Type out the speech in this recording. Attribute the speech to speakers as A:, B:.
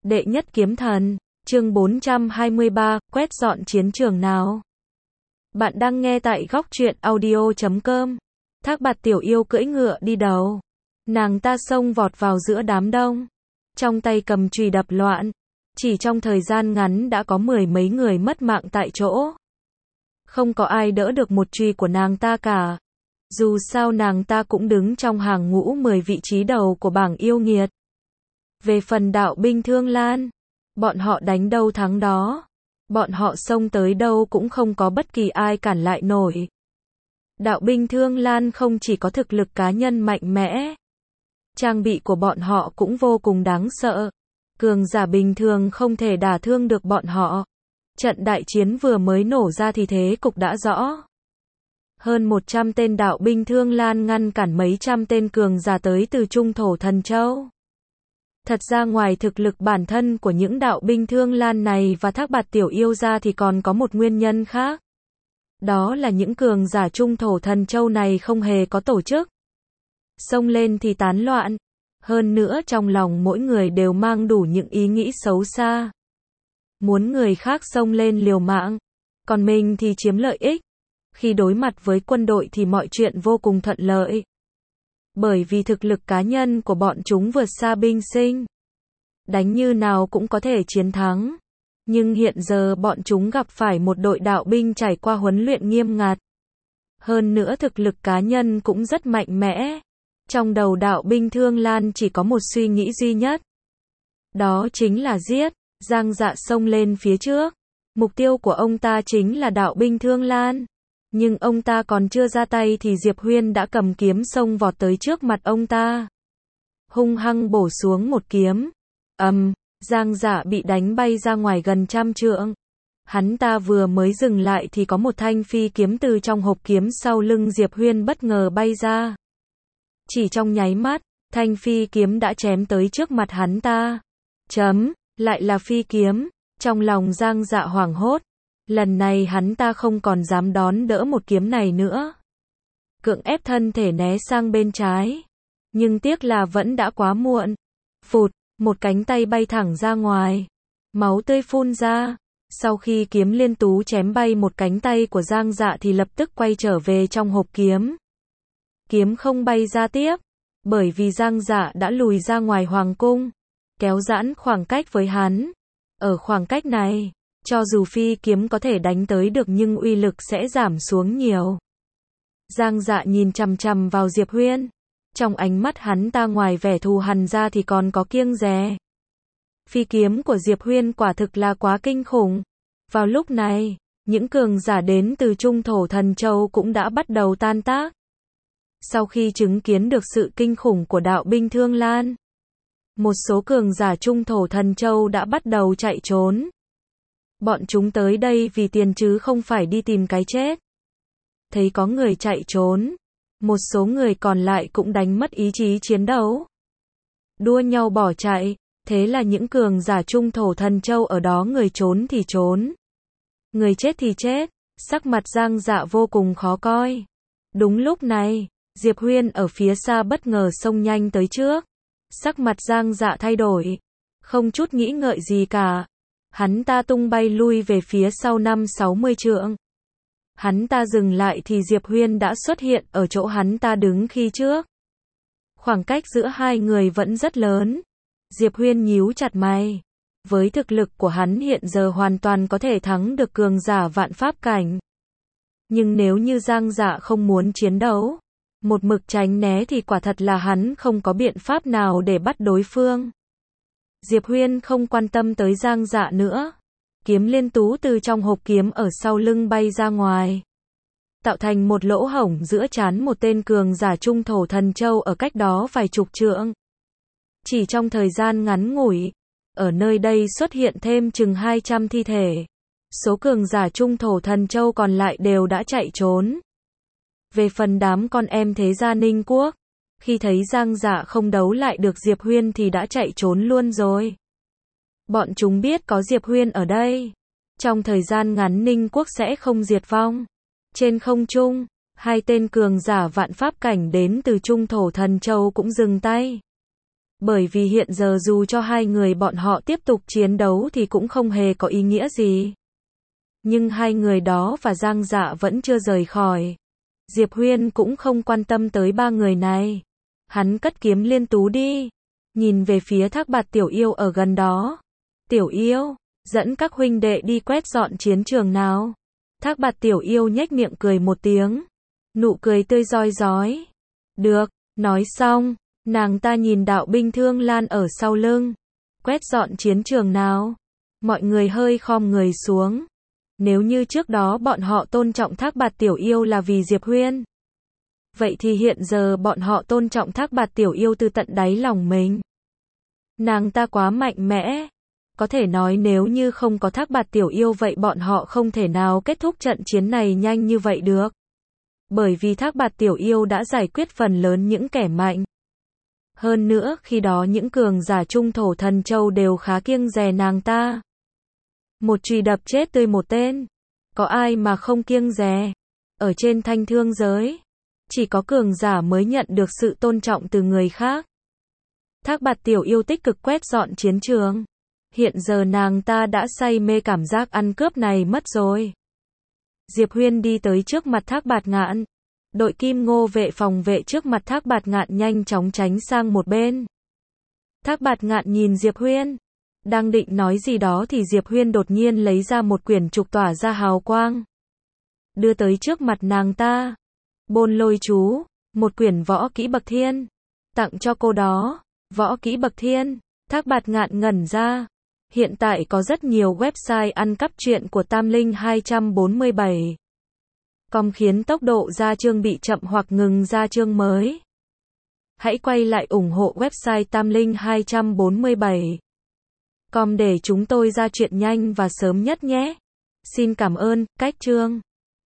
A: Đệ nhất kiếm thần, chương 423, quét dọn chiến trường nào. Bạn đang nghe tại góc truyện audio.com. Thác Bạt tiểu yêu cưỡi ngựa đi đầu. Nàng ta xông vọt vào giữa đám đông. Trong tay cầm chùy đập loạn. Chỉ trong thời gian ngắn đã có mười mấy người mất mạng tại chỗ. Không có ai đỡ được một chùy của nàng ta cả. Dù sao nàng ta cũng đứng trong hàng ngũ 10 vị trí đầu của bảng yêu nghiệt. Về phần đạo binh Thương Lan, bọn họ đánh đâu thắng đó. Bọn họ xông tới đâu cũng không có bất kỳ ai cản lại nổi. Đạo binh Thương Lan không chỉ có thực lực cá nhân mạnh mẽ, trang bị của bọn họ cũng vô cùng đáng sợ. Cường giả bình thường không thể đả thương được bọn họ. Trận đại chiến vừa mới nổ ra thì thế cục đã rõ. Hơn 100 tên đạo binh Thương Lan ngăn cản mấy trăm tên cường giả tới từ Trung Thổ Thần Châu. Thật ra ngoài thực lực bản thân của những đạo binh Thương Lan này và Thác Bạt tiểu yêu ra thì còn có một nguyên nhân khác. Đó là những cường giả Trung Thổ Thần Châu này không hề có tổ chức. Xông lên thì tán loạn. Hơn nữa trong lòng mỗi người đều mang đủ những ý nghĩ xấu xa. Muốn người khác xông lên liều mạng, còn mình thì chiếm lợi ích. Khi đối mặt với quân đội thì mọi chuyện vô cùng thuận lợi. Bởi vì thực lực cá nhân của bọn chúng vượt xa binh sinh. Đánh như nào cũng có thể chiến thắng. Nhưng hiện giờ bọn chúng gặp phải một đội đạo binh trải qua huấn luyện nghiêm ngặt. Hơn nữa thực lực cá nhân cũng rất mạnh mẽ. Trong đầu đạo binh Thương Lan chỉ có một suy nghĩ duy nhất. Đó chính là giết. Giang Dạ xông lên phía trước. Mục tiêu của ông ta chính là đạo binh Thương Lan. Nhưng ông ta còn chưa ra tay thì Diệp Huyên đã cầm kiếm xông vọt tới trước mặt ông ta. Hung hăng bổ xuống một kiếm. Giang Dạ bị đánh bay ra ngoài gần trăm trượng. Hắn ta vừa mới dừng lại thì có một thanh phi kiếm từ trong hộp kiếm sau lưng Diệp Huyên bất ngờ bay ra. Chỉ trong nháy mắt, thanh phi kiếm đã chém tới trước mặt hắn ta. Lại là phi kiếm. Trong lòng Giang Dạ hoảng hốt. Lần này hắn ta không còn dám đón đỡ một kiếm này nữa. Cưỡng ép thân thể né sang bên trái. Nhưng tiếc là vẫn đã quá muộn. Phụt, một cánh tay bay thẳng ra ngoài. Máu tươi phun ra. Sau khi kiếm liên tú chém bay một cánh tay của Giang Dạ thì lập tức quay trở về trong hộp kiếm. Kiếm không bay ra tiếp. Bởi vì Giang Dạ đã lùi ra ngoài hoàng cung. Kéo giãn khoảng cách với hắn. Ở khoảng cách này, cho dù phi kiếm có thể đánh tới được nhưng uy lực sẽ giảm xuống nhiều. Giang Dạ nhìn chằm chằm vào Diệp Huyên. Trong ánh mắt hắn ta ngoài vẻ thù hằn ra thì còn có kiêng dè. Phi kiếm của Diệp Huyên quả thực là quá kinh khủng. Vào lúc này, những cường giả đến từ Trung Thổ Thần Châu cũng đã bắt đầu tan tác. Sau khi chứng kiến được sự kinh khủng của đạo binh Thương Lan, một số cường giả Trung Thổ Thần Châu đã bắt đầu chạy trốn. Bọn chúng tới đây vì tiền chứ không phải đi tìm cái chết. Thấy có người chạy trốn, một số người còn lại cũng đánh mất ý chí chiến đấu. Đua nhau bỏ chạy, thế là những cường giả Trung Thổ Thần Châu ở đó người trốn thì trốn. Người chết thì chết, sắc mặt Giang Dạ vô cùng khó coi. Đúng lúc này, Diệp Huyên ở phía xa bất ngờ xông nhanh tới trước. Sắc mặt Giang Dạ thay đổi. Không chút nghĩ ngợi gì cả. Hắn ta tung bay lui về phía sau 50-60 trượng. Hắn ta dừng lại thì Diệp Huyên đã xuất hiện ở chỗ hắn ta đứng khi trước. Khoảng cách giữa hai người vẫn rất lớn. Diệp Huyên nhíu chặt mày. Với thực lực của hắn hiện giờ hoàn toàn có thể thắng được cường giả vạn pháp cảnh. Nhưng nếu như Giang Dạ không muốn chiến đấu, một mực tránh né thì quả thật là hắn không có biện pháp nào để bắt đối phương. Diệp Huyên không quan tâm tới Giang Dạ nữa. Kiếm liên tú từ trong hộp kiếm ở sau lưng bay ra ngoài. Tạo thành một lỗ hổng giữa trán một tên cường giả Trung Thổ Thần Châu ở cách đó vài chục trượng. Chỉ trong thời gian ngắn ngủi, ở nơi đây xuất hiện thêm chừng 200 thi thể. Số cường giả Trung Thổ Thần Châu còn lại đều đã chạy trốn. Về phần đám con em thế gia Ninh Quốc, khi thấy Giang Dạ không đấu lại được Diệp Huyên thì đã chạy trốn luôn rồi. Bọn chúng biết có Diệp Huyên ở đây. Trong thời gian ngắn Ninh Quốc sẽ không diệt vong. Trên không trung, hai tên cường giả vạn pháp cảnh đến từ Trung Thổ Thần Châu cũng dừng tay. Bởi vì hiện giờ dù cho hai người bọn họ tiếp tục chiến đấu thì cũng không hề có ý nghĩa gì. Nhưng hai người đó và Giang Dạ vẫn chưa rời khỏi. Diệp Huyên cũng không quan tâm tới ba người này. Hắn cất kiếm liên tú đi. Nhìn về phía Thác Bạt Tiểu Yêu ở gần đó. Tiểu Yêu, dẫn các huynh đệ đi quét dọn chiến trường nào. Thác Bạt Tiểu Yêu nhếch miệng cười một tiếng. Nụ cười tươi rói rói. Được, nói xong, nàng ta nhìn đạo binh Thương Lan ở sau lưng. Quét dọn chiến trường nào. Mọi người hơi khom người xuống. Nếu như trước đó bọn họ tôn trọng Thác Bạt Tiểu Yêu là vì Diệp Huyên, vậy thì hiện giờ bọn họ tôn trọng Thác Bạt Tiểu Yêu từ tận đáy lòng mình. Nàng ta quá mạnh mẽ. Có thể nói nếu như không có Thác Bạt Tiểu Yêu vậy bọn họ không thể nào kết thúc trận chiến này nhanh như vậy được. Bởi vì Thác Bạt Tiểu Yêu đã giải quyết phần lớn những kẻ mạnh. Hơn nữa khi đó những cường giả trung thổ thần châu đều khá kiêng dè nàng ta. Một chùy đập chết tươi một tên. Có ai mà không kiêng dè. Ở trên thanh thương giới, chỉ có cường giả mới nhận được sự tôn trọng từ người khác. Thác Bạt Tiểu Yêu tích cực quét dọn chiến trường. Hiện giờ nàng ta đã say mê cảm giác ăn cướp này mất rồi. Diệp Huyên đi tới trước mặt Thác Bạt Ngạn. Đội Kim Ngô vệ phòng vệ trước mặt Thác Bạt Ngạn nhanh chóng tránh sang một bên. Thác Bạt Ngạn nhìn Diệp Huyên. Đang định nói gì đó thì Diệp Huyên đột nhiên lấy ra một quyển trục tỏa ra hào quang. Đưa tới trước mặt nàng ta. Bôn Lôi chú, một quyển võ kỹ bậc thiên. Tặng cho cô đó. Võ kỹ bậc thiên. Thác Bạt Ngạn ngẩn ra. Hiện tại có rất nhiều website ăn cắp truyện của Tam Linh 247. Com khiến tốc độ ra chương bị chậm hoặc ngừng ra chương mới. Hãy quay lại ủng hộ website Tam Linh 247. Com để chúng tôi ra chuyện nhanh và sớm nhất nhé. Xin cảm ơn, cách chương.